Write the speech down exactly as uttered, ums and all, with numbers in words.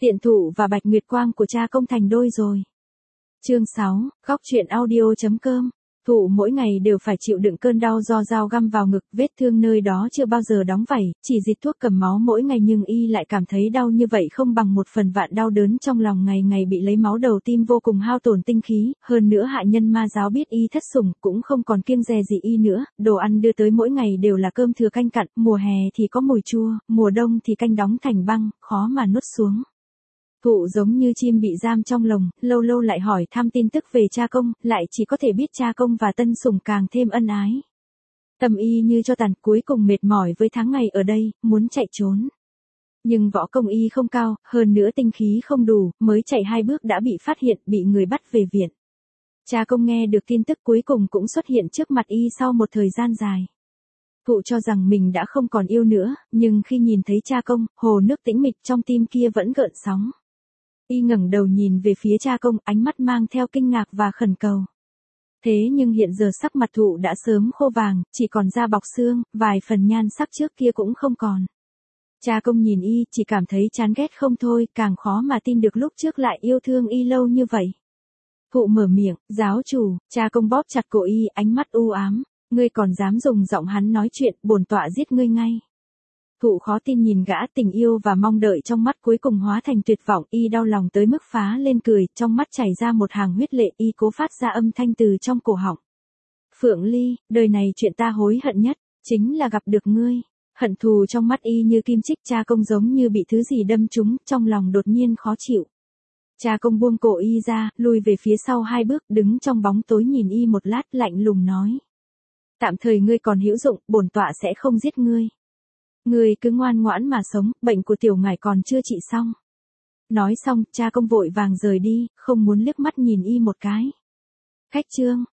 Tiện Thụ và Bạch Nguyệt Quang của cha công thành đôi rồi. Chương sáu, góc truyện audio.com. Thụ mỗi ngày đều phải chịu đựng cơn đau do dao găm vào ngực, vết thương nơi đó chưa bao giờ đóng vảy, chỉ dịch thuốc cầm máu mỗi ngày nhưng y lại cảm thấy đau như vậy không bằng một phần vạn đau đớn trong lòng ngày ngày bị lấy máu đầu tim vô cùng hao tổn tinh khí, hơn nữa hạ nhân ma giáo biết y thất sủng cũng không còn kiêng dè gì y nữa, đồ ăn đưa tới mỗi ngày đều là cơm thừa canh cặn, mùa hè thì có mùi chua, mùa đông thì canh đóng thành băng, khó mà nuốt xuống. Thụ giống như chim bị giam trong lồng, lâu lâu lại hỏi thăm tin tức về cha công, lại chỉ có thể biết cha công và tân sủng càng thêm ân ái. Tâm y như cho tàn, cuối cùng mệt mỏi với tháng ngày ở đây, muốn chạy trốn. Nhưng võ công y không cao, hơn nữa tinh khí không đủ, mới chạy hai bước đã bị phát hiện, bị người bắt về viện. Cha công nghe được tin tức cuối cùng cũng xuất hiện trước mặt y sau một thời gian dài. Thụ cho rằng mình đã không còn yêu nữa, nhưng khi nhìn thấy cha công, hồ nước tĩnh mịch trong tim kia vẫn gợn sóng. Y ngẩng đầu nhìn về phía cha công, ánh mắt mang theo kinh ngạc và khẩn cầu. Thế nhưng hiện giờ sắc mặt Thụ đã sớm khô vàng, chỉ còn da bọc xương, vài phần nhan sắc trước kia cũng không còn. Cha công nhìn y, chỉ cảm thấy chán ghét không thôi, càng khó mà tin được lúc trước lại yêu thương y lâu như vậy. Thụ mở miệng, giáo chủ, cha công bóp chặt cổ y, ánh mắt u ám, ngươi còn dám dùng giọng hắn nói chuyện, bổn tọa giết ngươi ngay. Thụ khó tin nhìn gã, tình yêu và mong đợi trong mắt cuối cùng hóa thành tuyệt vọng, y đau lòng tới mức phá lên cười, trong mắt chảy ra một hàng huyết lệ, y cố phát ra âm thanh từ trong cổ họng. Phượng Ly, đời này chuyện ta hối hận nhất, chính là gặp được ngươi. Hận thù trong mắt y như kim chích, cha công giống như bị thứ gì đâm trúng, trong lòng đột nhiên khó chịu. Cha công buông cổ y ra, lùi về phía sau hai bước, đứng trong bóng tối nhìn y một lát, lạnh lùng nói. Tạm thời ngươi còn hữu dụng, bổn tọa sẽ không giết ngươi. Ngươi cứ ngoan ngoãn mà sống, bệnh của tiểu ngải còn chưa trị xong. Nói xong, cha công vội vàng rời đi, không muốn liếc mắt nhìn y một cái. Khách trương,